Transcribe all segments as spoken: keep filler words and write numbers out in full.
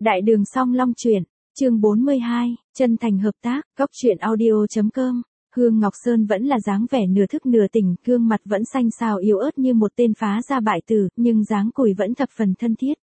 Đại đường Song Long truyện, chương bốn mươi hai, chân thành hợp tác, góc truyện audio chấm com. Hương Ngọc Sơn vẫn là dáng vẻ nửa thức nửa tỉnh, gương mặt vẫn xanh xao yếu ớt như một tên phá gia bại tử, nhưng dáng cùi vẫn thập phần thân thiết.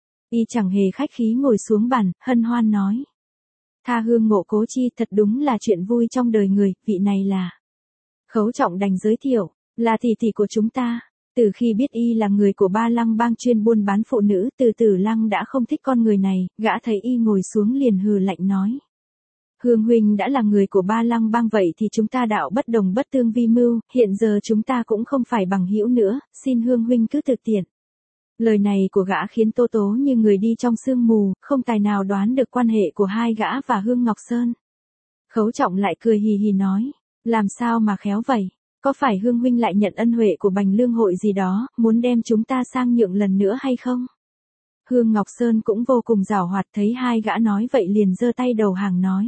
Y chẳng hề khách khí ngồi xuống bàn, hân hoan nói. Tha hương ngộ cố chi, thật đúng là chuyện vui trong đời người, vị này là. Khấu Trọng đành giới thiệu, là tỷ tỷ của chúng ta. Từ khi biết y là người của Ba Lăng bang chuyên buôn bán phụ nữ, Từ Tử Lăng đã không thích con người này, gã thấy y ngồi xuống liền hừ lạnh nói. Hương huynh đã là người của Ba Lăng bang vậy thì chúng ta đạo bất đồng bất tương vi mưu, hiện giờ chúng ta cũng không phải bằng hữu nữa, xin Hương huynh cứ thực tiện. Lời này của gã khiến Tô Tố như người đi trong sương mù, không tài nào đoán được quan hệ của hai gã và Hương Ngọc Sơn. Khấu Trọng lại cười hì hì nói, làm sao mà khéo vậy? Có phải Hương huynh lại nhận ân huệ của Bành Lương hội gì đó, muốn đem chúng ta sang nhượng lần nữa hay không? Hương Ngọc Sơn cũng vô cùng giảo hoạt, thấy hai gã nói vậy liền giơ tay đầu hàng nói.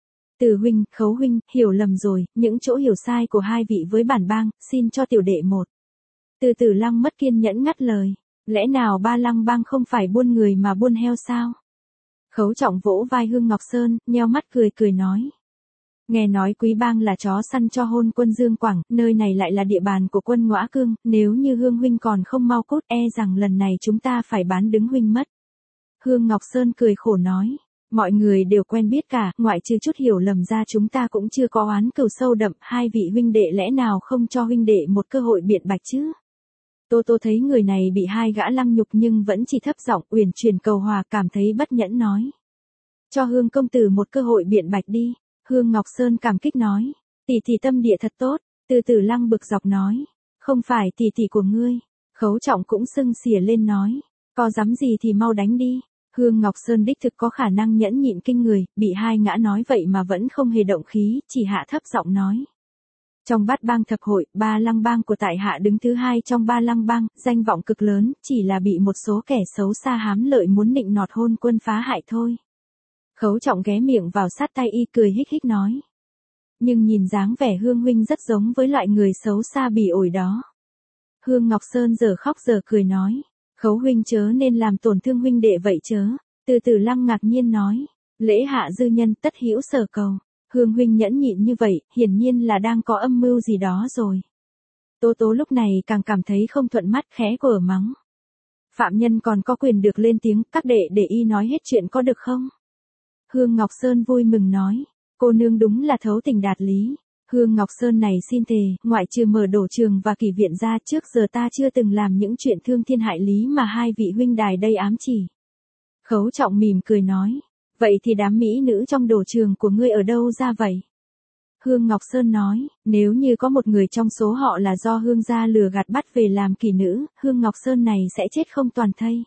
Từ huynh, Khấu huynh, hiểu lầm rồi, những chỗ hiểu sai của hai vị với bản bang, xin cho tiểu đệ một. Từ Tử Lăng mất kiên nhẫn ngắt lời, lẽ nào Ba Lăng bang không phải buôn người mà buôn heo sao? Khấu Trọng vỗ vai Hương Ngọc Sơn, nheo mắt cười cười nói. Nghe nói Quý bang là chó săn cho hôn quân Dương Quảng, nơi này lại là địa bàn của quân Ngõa Cương, nếu như Hương huynh còn không mau cút e rằng lần này chúng ta phải bán đứng huynh mất. Hương Ngọc Sơn cười khổ nói, mọi người đều quen biết cả, ngoại trừ chút hiểu lầm ra chúng ta cũng chưa có oán cừu sâu đậm, hai vị huynh đệ lẽ nào không cho huynh đệ một cơ hội biện bạch chứ? Tô Tô thấy người này bị hai gã lăng nhục nhưng vẫn chỉ thấp giọng uyển chuyển cầu hòa, cảm thấy bất nhẫn nói. Cho Hương công tử một cơ hội biện bạch đi. Hương Ngọc Sơn cảm kích nói, tỷ tỷ tâm địa thật tốt. Từ Tử Lăng bực dọc nói, không phải tỷ tỷ của ngươi. Khấu Trọng cũng sưng xỉa lên nói, có dám gì thì mau đánh đi. Hương Ngọc Sơn đích thực có khả năng nhẫn nhịn kinh người, bị hai ngã nói vậy mà vẫn không hề động khí, chỉ hạ thấp giọng nói. Trong bát bang thập hội, Ba Lăng bang của tại hạ đứng thứ hai trong Ba Lăng bang, danh vọng cực lớn, chỉ là bị một số kẻ xấu xa hám lợi muốn nịnh nọt hôn quân phá hại thôi. Khấu Trọng ghé miệng vào sát tay y cười hích hích nói. Nhưng nhìn dáng vẻ Hương huynh rất giống với loại người xấu xa bỉ ổi đó. Hương Ngọc Sơn giờ khóc giờ cười nói. Khấu huynh chớ nên làm tổn thương huynh đệ vậy chớ. Từ Tử Lăng ngạc nhiên nói. Lễ hạ dư nhân tất hữu sở cầu. Hương huynh nhẫn nhịn như vậy, hiển nhiên là đang có âm mưu gì đó rồi. Tô Tố lúc này càng cảm thấy không thuận mắt, khẽ của mắng. Phạm nhân còn có quyền được lên tiếng, các đệ để y nói hết chuyện có được không? Hương Ngọc Sơn vui mừng nói, cô nương đúng là thấu tình đạt lý. Hương Ngọc Sơn này xin thề, ngoại trừ mở đổ trường và kỷ viện ra, trước giờ ta chưa từng làm những chuyện thương thiên hại lý mà hai vị huynh đài đây ám chỉ. Khấu Trọng mỉm cười nói, vậy thì đám mỹ nữ trong đổ trường của ngươi ở đâu ra vậy? Hương Ngọc Sơn nói, nếu như có một người trong số họ là do Hương gia lừa gạt bắt về làm kỷ nữ, Hương Ngọc Sơn này sẽ chết không toàn thây.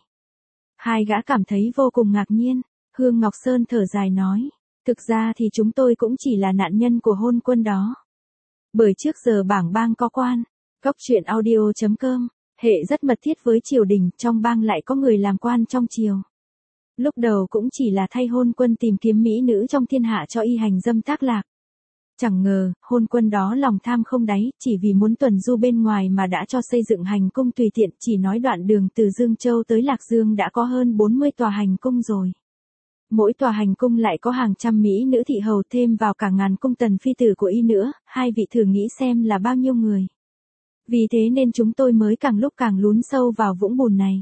Hai gã cảm thấy vô cùng ngạc nhiên. Hương Ngọc Sơn thở dài nói, thực ra thì chúng tôi cũng chỉ là nạn nhân của hôn quân đó. Bởi trước giờ bảng bang có quan, góc truyện audio chấm com, hệ rất mật thiết với triều đình, trong bang lại có người làm quan trong triều. Lúc đầu cũng chỉ là thay hôn quân tìm kiếm mỹ nữ trong thiên hạ cho y hành dâm tác lạc. Chẳng ngờ, hôn quân đó lòng tham không đáy, chỉ vì muốn tuần du bên ngoài mà đã cho xây dựng hành cung tùy tiện, chỉ nói đoạn đường từ Dương Châu tới Lạc Dương đã có hơn bốn mươi tòa hành cung rồi. Mỗi tòa hành cung lại có hàng trăm mỹ nữ thị hầu, thêm vào cả ngàn cung tần phi tử của y nữa, hai vị thử nghĩ xem là bao nhiêu người. Vì thế nên chúng tôi mới càng lúc càng lún sâu vào vũng bùn này.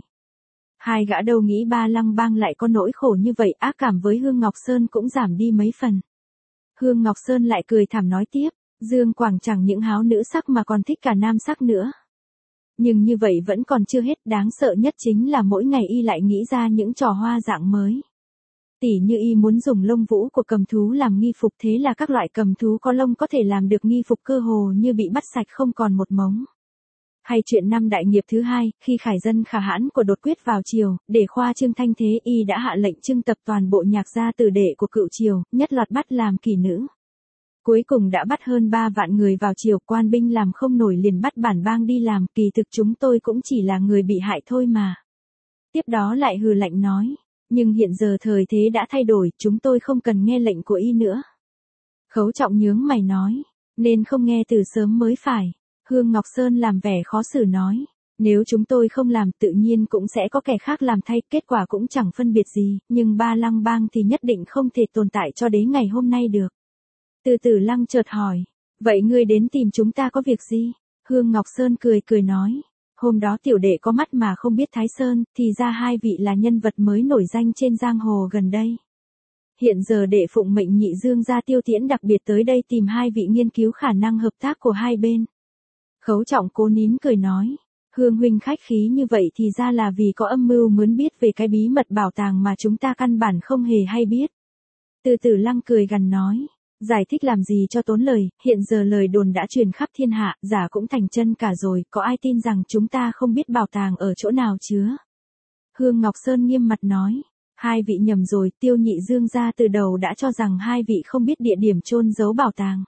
Hai gã đâu nghĩ Ba Lăng bang lại có nỗi khổ như vậy, ác cảm với Hương Ngọc Sơn cũng giảm đi mấy phần. Hương Ngọc Sơn lại cười thảm nói tiếp, Dương Quảng chẳng những háo nữ sắc mà còn thích cả nam sắc nữa. Nhưng như vậy vẫn còn chưa hết, đáng sợ nhất chính là mỗi ngày y lại nghĩ ra những trò hoa dạng mới. Tỉ như y muốn dùng lông vũ của cầm thú làm nghi phục, thế là các loại cầm thú có lông có thể làm được nghi phục cơ hồ như bị bắt sạch không còn một mống. Hay chuyện năm đại nghiệp thứ hai, khi khải dân khả hãn của đột quyết vào triều, để khoa trương thanh thế y đã hạ lệnh trưng tập toàn bộ nhạc gia tử đệ của cựu triều, nhất loạt bắt làm kỷ nữ. Cuối cùng đã bắt hơn ba vạn người vào triều, quan binh làm không nổi liền bắt bản bang đi làm, kỳ thực chúng tôi cũng chỉ là người bị hại thôi mà. Tiếp đó lại hừ lạnh nói. Nhưng hiện giờ thời thế đã thay đổi, chúng tôi không cần nghe lệnh của y nữa. Khấu Trọng nhướng mày nói, nên không nghe từ sớm mới phải. Hương Ngọc Sơn làm vẻ khó xử nói, Nếu chúng tôi không làm tự nhiên cũng sẽ có kẻ khác làm thay, kết quả cũng chẳng phân biệt gì, nhưng Ba Lăng bang thì nhất định không thể tồn tại cho đến ngày hôm nay được. Từ Từ Lăng chợt hỏi, vậy ngươi đến tìm chúng ta có việc gì? Hương Ngọc Sơn cười cười nói, hôm đó tiểu đệ có mắt mà không biết Thái Sơn, thì ra hai vị là nhân vật mới nổi danh trên giang hồ gần đây. Hiện giờ đệ phụng mệnh Nhị Dương gia Tiêu Tiễn đặc biệt tới đây tìm hai vị nghiên cứu khả năng hợp tác của hai bên. Khấu Trọng cố nín cười nói, Hương huynh khách khí như vậy thì ra là vì có âm mưu muốn biết về cái bí mật bảo tàng mà chúng ta căn bản không hề hay biết. Từ Từ Lăng cười gằn nói, giải thích làm gì cho tốn lời, hiện giờ lời đồn đã truyền khắp thiên hạ, giả cũng thành chân cả rồi, có ai tin rằng chúng ta không biết bảo tàng ở chỗ nào chứa. Hương Ngọc Sơn nghiêm mặt nói, hai vị nhầm rồi, Tiêu Nhị Dương gia từ đầu đã cho rằng hai vị không biết địa điểm chôn giấu bảo tàng.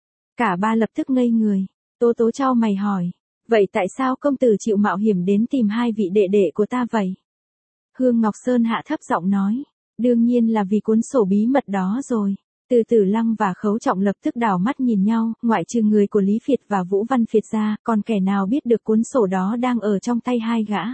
Cả ba lập tức ngây người, Tố Tố chau mày hỏi, vậy tại sao công tử chịu mạo hiểm đến tìm hai vị đệ đệ của ta vậy? Hương Ngọc Sơn hạ thấp giọng nói, đương nhiên là vì cuốn sổ bí mật đó rồi. Từ Từ Lăng và Khấu Trọng lập tức đảo mắt nhìn nhau, ngoại trừ người của Lý Phiệt và Vũ Văn Phiệt ra, còn kẻ nào biết được cuốn sổ đó đang ở trong tay hai gã.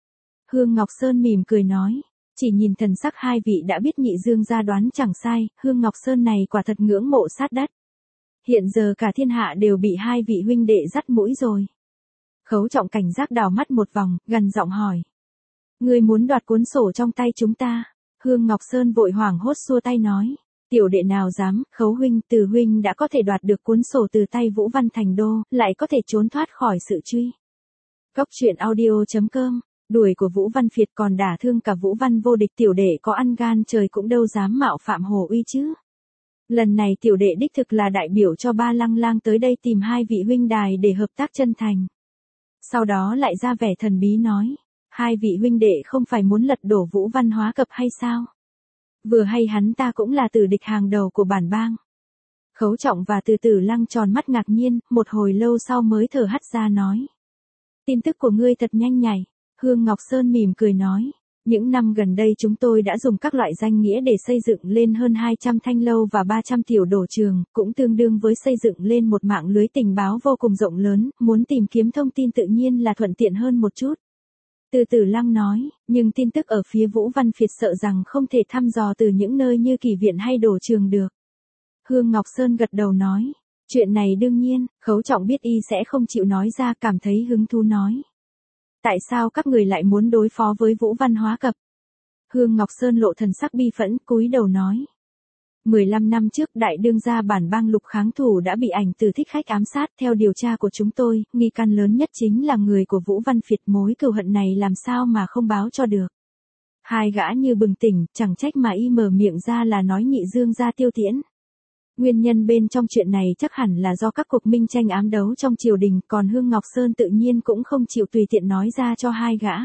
Hương Ngọc Sơn mỉm cười nói, chỉ nhìn thần sắc hai vị đã biết Nhị Dương gia đoán chẳng sai, Hương Ngọc Sơn này quả thật ngưỡng mộ sát đất. Hiện giờ cả thiên hạ đều bị hai vị huynh đệ dắt mũi rồi. Khấu Trọng cảnh giác đảo mắt một vòng, gần giọng hỏi. Ngươi muốn đoạt cuốn sổ trong tay chúng ta? Hương Ngọc Sơn vội hoảng hốt xua tay nói. Tiểu đệ nào dám, Khấu huynh, Từ huynh đã có thể đoạt được cuốn sổ từ tay Vũ Văn Thành Đô, lại có thể trốn thoát khỏi sự truy. Cốc truyện audio chấm com, đuổi của Vũ Văn Phiệt còn đả thương cả Vũ Văn vô địch, tiểu đệ có ăn gan trời cũng đâu dám mạo phạm hồ uy chứ. Lần này tiểu đệ đích thực là đại biểu cho Ba Lăng lang tới đây tìm hai vị huynh đài để hợp tác chân thành. Sau đó lại ra vẻ thần bí nói, hai vị huynh đệ không phải muốn lật đổ Vũ Văn Hóa Cập hay sao? Vừa hay hắn ta cũng là tử địch hàng đầu của bản bang. Khấu Trọng và Từ Từ Lăng tròn mắt ngạc nhiên, một hồi lâu sau mới thở hắt ra nói. Tin tức của ngươi thật nhanh nhạy. Hương Ngọc Sơn mỉm cười nói. Những năm gần đây chúng tôi đã dùng các loại danh nghĩa để xây dựng lên hơn hai trăm thanh lâu và ba trăm tiểu đổ trường, cũng tương đương với xây dựng lên một mạng lưới tình báo vô cùng rộng lớn, muốn tìm kiếm thông tin tự nhiên là thuận tiện hơn một chút. Từ Từ Lăng nói, nhưng tin tức ở phía Vũ Văn Phiệt sợ rằng không thể thăm dò từ những nơi như Kỳ Viện hay đổ trường được. Hương Ngọc Sơn gật đầu nói, chuyện này đương nhiên, Khấu Trọng biết y sẽ không chịu nói ra, cảm thấy hứng thú nói. Tại sao các người lại muốn đối phó với Vũ Văn Hóa Cập? Hương Ngọc Sơn lộ thần sắc bi phẫn, cúi đầu nói. mười lăm năm trước đại đương gia bản bang Lục Kháng Thủ đã bị Ảnh Tử Thích Khách ám sát, theo điều tra của chúng tôi, nghi can lớn nhất chính là người của Vũ Văn Phiệt, mối cừu hận này làm sao mà không báo cho được. Hai gã như bừng tỉnh, chẳng trách mà y mở miệng ra là nói Nhị Dương gia Tiêu Tiễn. Nguyên nhân bên trong chuyện này chắc hẳn là do các cuộc minh tranh ám đấu trong triều đình, còn Hương Ngọc Sơn tự nhiên cũng không chịu tùy tiện nói ra cho hai gã.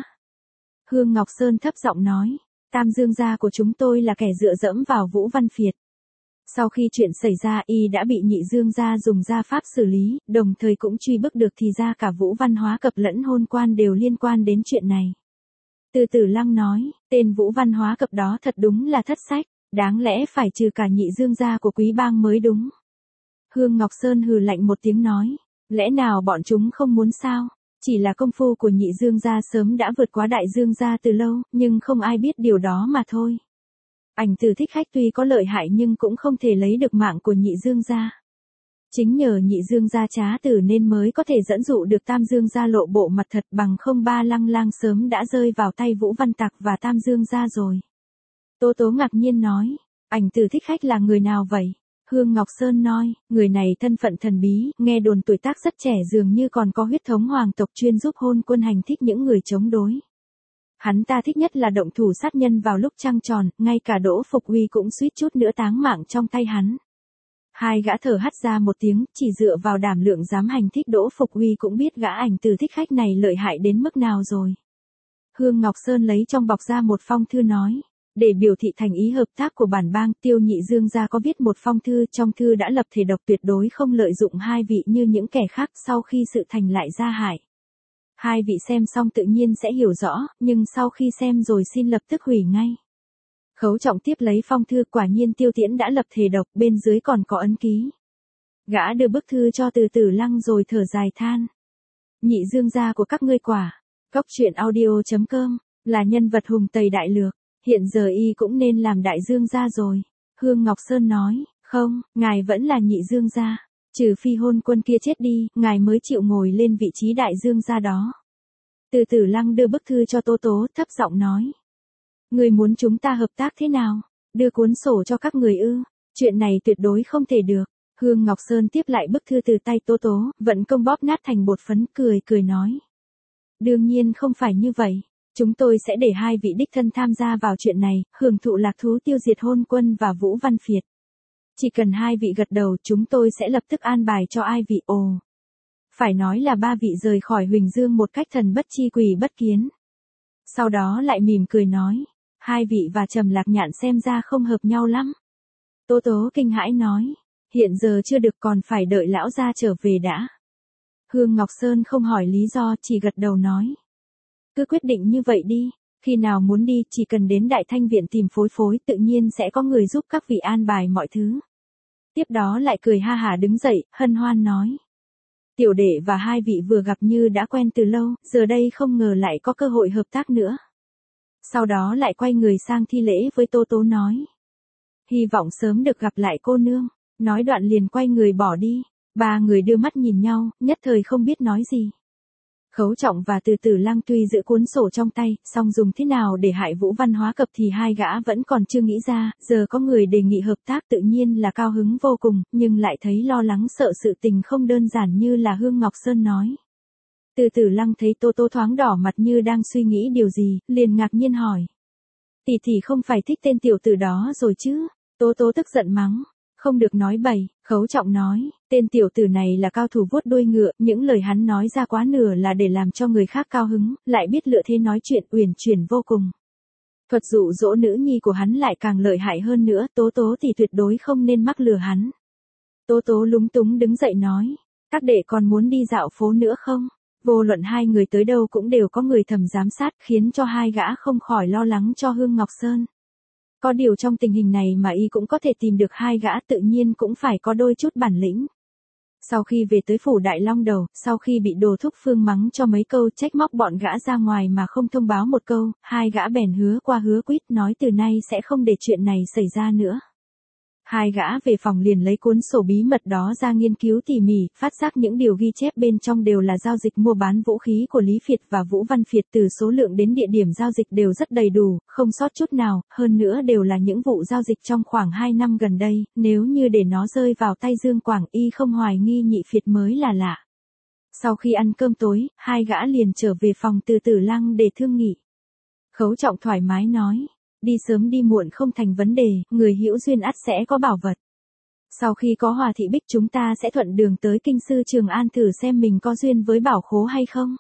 Hương Ngọc Sơn thấp giọng nói, Tam Dương gia của chúng tôi là kẻ dựa dẫm vào Vũ Văn Phiệt. Sau khi chuyện xảy ra y đã bị Nhị Dương gia dùng gia pháp xử lý, đồng thời cũng truy bức được thì ra cả Vũ Văn Hóa Cập lẫn Hôn Quan đều liên quan đến chuyện này. Từ Từ Lăng nói, tên Vũ Văn Hóa Cập đó thật đúng là thất sách, đáng lẽ phải trừ cả Nhị Dương gia của quý bang mới đúng. Hương Ngọc Sơn hừ lạnh một tiếng nói, lẽ nào bọn chúng không muốn sao? Chỉ là công phu của Nhị Dương gia sớm đã vượt quá Đại Dương gia từ lâu, nhưng không ai biết điều đó mà thôi. Ảnh Tử Thích Khách tuy có lợi hại nhưng cũng không thể lấy được mạng của Nhị Dương gia. Chính nhờ Nhị Dương gia trá tử nên mới có thể dẫn dụ được Tam Dương gia lộ bộ mặt thật, bằng không Ba Lăng lang sớm đã rơi vào tay Vũ Văn Tặc và Tam Dương gia rồi. Tố Tố ngạc nhiên nói, Ảnh Tử Thích Khách là người nào vậy? Hương Ngọc Sơn nói, người này thân phận thần bí, nghe đồn tuổi tác rất trẻ, dường như còn có huyết thống hoàng tộc, chuyên giúp Hôn Quân hành thích những người chống đối. Hắn ta thích nhất là động thủ sát nhân vào lúc trăng tròn, ngay cả Đỗ Phục Uy cũng suýt chút nữa táng mạng trong tay hắn. Hai gã thở hắt ra một tiếng, chỉ dựa vào đảm lượng dám hành thích Đỗ Phục Uy cũng biết gã Ảnh Tử Thích Khách này lợi hại đến mức nào rồi. Hương Ngọc Sơn lấy trong bọc ra một phong thư nói, để biểu thị thành ý hợp tác của bản bang, Tiêu Nhị Dương gia có viết một phong thư, trong thư đã lập thể độc tuyệt đối không lợi dụng hai vị như những kẻ khác, sau khi sự thành lại ra hại. Hai vị xem xong tự nhiên sẽ hiểu rõ, nhưng sau khi xem rồi xin lập tức hủy ngay. Khấu Trọng tiếp lấy phong thư, quả nhiên Tiêu Tiễn đã lập thể độc, bên dưới còn có ấn ký. Gã đưa bức thư cho Từ Từ Lăng rồi thở dài than. Nhị Dương gia của các ngươi quả Cóc truyện audio chấm com, là nhân vật hùng tây đại lược, hiện giờ y cũng nên làm đại dương gia rồi. Hương Ngọc Sơn nói, không, ngài vẫn là nhị dương gia, trừ phi hôn quân kia chết đi, ngài mới chịu ngồi lên vị trí đại dương gia đó. Từ Tử Lăng đưa bức thư cho Tố Tố, thấp giọng nói. Người muốn chúng ta hợp tác thế nào? Đưa cuốn sổ cho các người ư? Chuyện này tuyệt đối không thể được. Hương Ngọc Sơn tiếp lại bức thư từ tay Tố Tố, vận công bóp nát thành bột phấn, cười cười nói. Đương nhiên không phải như vậy. Chúng tôi sẽ để hai vị đích thân tham gia vào chuyện này, hưởng thụ lạc thú tiêu diệt hôn quân và Vũ Văn Phiệt. Chỉ cần hai vị gật đầu, chúng tôi sẽ lập tức an bài cho ai vị. Ồ, phải nói là ba vị rời khỏi Huỳnh Dương một cách thần bất chi quỷ bất kiến. Sau đó lại mỉm cười nói, hai vị và Trầm Lạc Nhạn xem ra không hợp nhau lắm. Tố Tố kinh hãi nói, hiện giờ chưa được, còn phải đợi lão gia trở về đã. Hương Ngọc Sơn không hỏi lý do, chỉ gật đầu nói. Cứ quyết định như vậy đi, khi nào muốn đi chỉ cần đến Đại Thanh Viện tìm Phối Phối, tự nhiên sẽ có người giúp các vị an bài mọi thứ. Tiếp đó lại cười ha hả đứng dậy, hân hoan nói. Tiểu đệ và hai vị vừa gặp như đã quen từ lâu, giờ đây không ngờ lại có cơ hội hợp tác nữa. Sau đó lại quay người sang thi lễ với Tố Tố nói. Hy vọng sớm được gặp lại cô nương. Nói đoạn liền quay người bỏ đi. Ba người đưa mắt nhìn nhau, nhất thời không biết nói gì. Khấu Trọng và Từ Tử Lăng tuy giữ cuốn sổ trong tay, song dùng thế nào để hại Vũ Văn Hóa Cập thì hai gã vẫn còn chưa nghĩ ra, giờ có người đề nghị hợp tác tự nhiên là cao hứng vô cùng, nhưng lại thấy lo lắng sợ sự tình không đơn giản như là Hương Ngọc Sơn nói. Từ Tử Lăng thấy Tố Tố thoáng đỏ mặt như đang suy nghĩ điều gì, liền ngạc nhiên hỏi. Tỷ tỷ không phải thích tên tiểu tử đó rồi chứ? Tố Tố tức giận mắng. Không được nói bậy, Khấu Trọng nói, tên tiểu tử này là cao thủ vuốt đuôi ngựa, những lời hắn nói ra quá nửa là để làm cho người khác cao hứng, lại biết lựa thế nói chuyện uyển chuyển vô cùng. Thuật dụ dỗ nữ nhi của hắn lại càng lợi hại hơn nữa, Tố Tố thì tuyệt đối không nên mắc lừa hắn. Tố Tố lúng túng đứng dậy nói, các đệ còn muốn đi dạo phố nữa không? Vô luận hai người tới đâu cũng đều có người thầm giám sát, khiến cho hai gã không khỏi lo lắng cho Hương Ngọc Sơn. Có điều trong tình hình này mà y cũng có thể tìm được hai gã, tự nhiên cũng phải có đôi chút bản lĩnh. Sau khi về tới phủ Đại Long Đầu, sau khi bị Đồ Thúc Phương mắng cho mấy câu trách móc bọn gã ra ngoài mà không thông báo một câu, hai gã bèn hứa qua hứa quýt nói từ nay sẽ không để chuyện này xảy ra nữa. Hai gã về phòng liền lấy cuốn sổ bí mật đó ra nghiên cứu tỉ mỉ, phát giác những điều ghi chép bên trong đều là giao dịch mua bán vũ khí của Lý Phiệt và Vũ Văn Phiệt, từ số lượng đến địa điểm giao dịch đều rất đầy đủ, không sót chút nào, hơn nữa đều là những vụ giao dịch trong khoảng hai năm gần đây, nếu như để nó rơi vào tay Dương Quảng Y không hoài nghi nhị Phiệt mới là lạ. Sau khi ăn cơm tối, hai gã liền trở về phòng Từ Tử Lăng để thương nghị. Khấu Trọng thoải mái nói. Đi sớm đi muộn không thành vấn đề, người hữu duyên ắt sẽ có bảo vật. Sau khi có Hòa Thị Bích chúng ta sẽ thuận đường tới kinh sư Trường An thử xem mình có duyên với bảo khố hay không.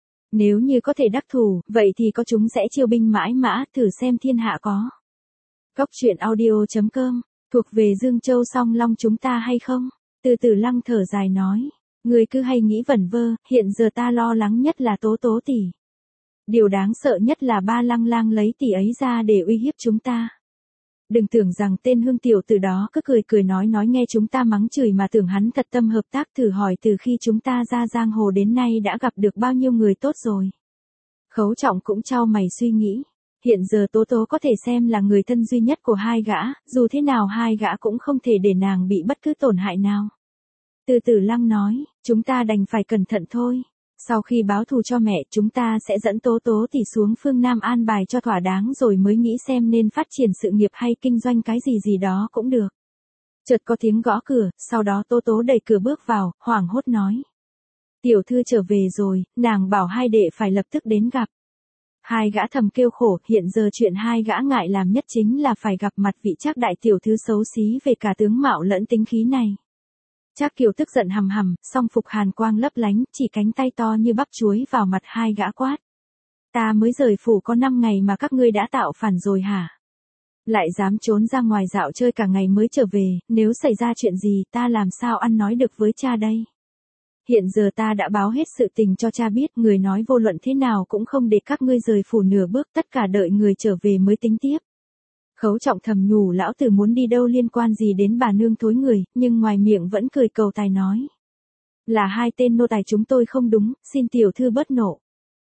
Nếu như có thể đắc thủ, vậy thì có chúng sẽ chiêu binh mãi mã, thử xem thiên hạ có. Cóc truyện audio chấm com, thuộc về Dương Châu Song Long chúng ta hay không? Từ Tử Lăng thở dài nói, người cứ hay nghĩ vẩn vơ, hiện giờ ta lo lắng nhất là Tố Tố tỷ. Điều đáng sợ nhất là ba Lăng Lang lấy tỷ ấy ra để uy hiếp chúng ta. Đừng tưởng rằng tên Hương tiểu tử đó cứ cười cười nói nói nghe chúng ta mắng chửi mà tưởng hắn thật tâm hợp tác, thử hỏi từ khi chúng ta ra giang hồ đến nay đã gặp được bao nhiêu người tốt rồi. Khấu Trọng cũng chau mày suy nghĩ. Hiện giờ Tố Tố có thể xem là người thân duy nhất của hai gã, dù thế nào hai gã cũng không thể để nàng bị bất cứ tổn hại nào. Từ Tử Lăng nói, chúng ta đành phải cẩn thận thôi. Sau khi báo thù cho mẹ, chúng ta sẽ dẫn Tố Tố tỷ xuống phương Nam an bài cho thỏa đáng rồi mới nghĩ xem nên phát triển sự nghiệp hay kinh doanh cái gì gì đó cũng được. Chợt có tiếng gõ cửa, sau đó Tố Tố đẩy cửa bước vào, hoảng hốt nói. Tiểu thư trở về rồi, nàng bảo hai đệ phải lập tức đến gặp. Hai gã thầm kêu khổ, hiện giờ chuyện hai gã ngại làm nhất chính là phải gặp mặt vị Trác đại tiểu thư xấu xí về cả tướng mạo lẫn tính khí này. Trác Kiều tức giận hầm hầm, song phục hàn quang lấp lánh, chỉ cánh tay to như bắp chuối vào mặt hai gã quát. Ta mới rời phủ có năm ngày mà các ngươi đã tạo phản rồi hả? Lại dám trốn ra ngoài dạo chơi cả ngày mới trở về, nếu xảy ra chuyện gì ta làm sao ăn nói được với cha đây? Hiện giờ ta đã báo hết sự tình cho cha biết, người nói vô luận thế nào cũng không để các ngươi rời phủ nửa bước, tất cả đợi người trở về mới tính tiếp. Khấu Trọng thầm nhủ lão tử muốn đi đâu liên quan gì đến bà nương thối người, nhưng ngoài miệng vẫn cười cầu tài nói. Là hai tên nô tài chúng tôi không đúng, xin tiểu thư bớt nộ.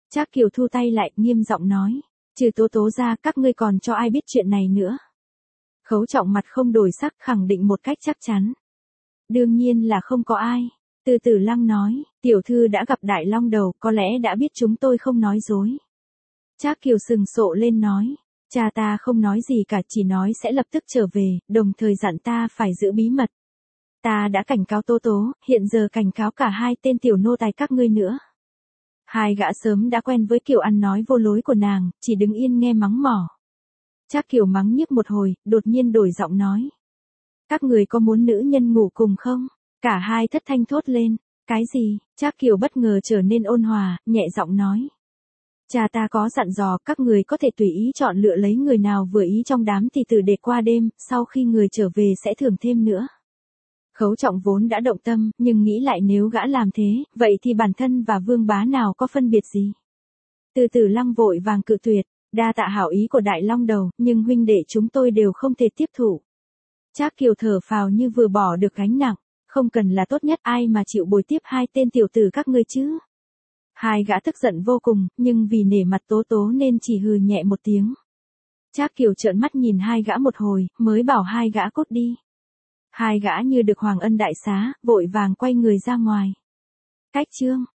Trác Kiều thu tay lại, nghiêm giọng nói, trừ Tố Tố ra, các ngươi còn cho ai biết chuyện này nữa? Khấu Trọng mặt không đổi sắc, khẳng định một cách chắc chắn. Đương nhiên là không có ai. Từ Tử Lăng nói, tiểu thư đã gặp Đại Long Đầu, có lẽ đã biết chúng tôi không nói dối. Trác Kiều sừng sộ lên nói, cha ta không nói gì cả, chỉ nói sẽ lập tức trở về, đồng thời dặn ta phải giữ bí mật. Ta đã cảnh cáo Tố Tố, hiện giờ cảnh cáo cả hai tên tiểu nô tài các ngươi nữa. Hai gã sớm đã quen với kiểu ăn nói vô lối của nàng, chỉ đứng yên nghe mắng mỏ. Trác Kiều mắng nhiếc một hồi, đột nhiên đổi giọng nói. Các người có muốn nữ nhân ngủ cùng không? Cả hai thất thanh thốt lên. Cái gì? Trác Kiều bất ngờ trở nên ôn hòa, nhẹ giọng nói. Cha ta có dặn dò các người có thể tùy ý chọn lựa lấy người nào vừa ý trong đám thì tử để qua đêm, sau khi người trở về sẽ thưởng thêm nữa. Khấu Trọng vốn đã động tâm, nhưng nghĩ lại nếu gã làm thế, vậy thì bản thân và Vương Bá nào có phân biệt gì? Từ Tử Lăng vội vàng cự tuyệt, đa tạ hảo ý của Đại Long Đầu, nhưng huynh đệ chúng tôi đều không thể tiếp thụ. Trác Kiều thở phào như vừa bỏ được gánh nặng, không cần là tốt nhất, ai mà chịu bồi tiếp hai tên tiểu tử các ngươi chứ? Hai gã tức giận vô cùng, nhưng vì nể mặt Tố Tố nên chỉ hừ nhẹ một tiếng. Trác Kiều trợn mắt nhìn hai gã một hồi, mới bảo hai gã cút đi. Hai gã như được hoàng ân đại xá, vội vàng quay người ra ngoài. Cách chương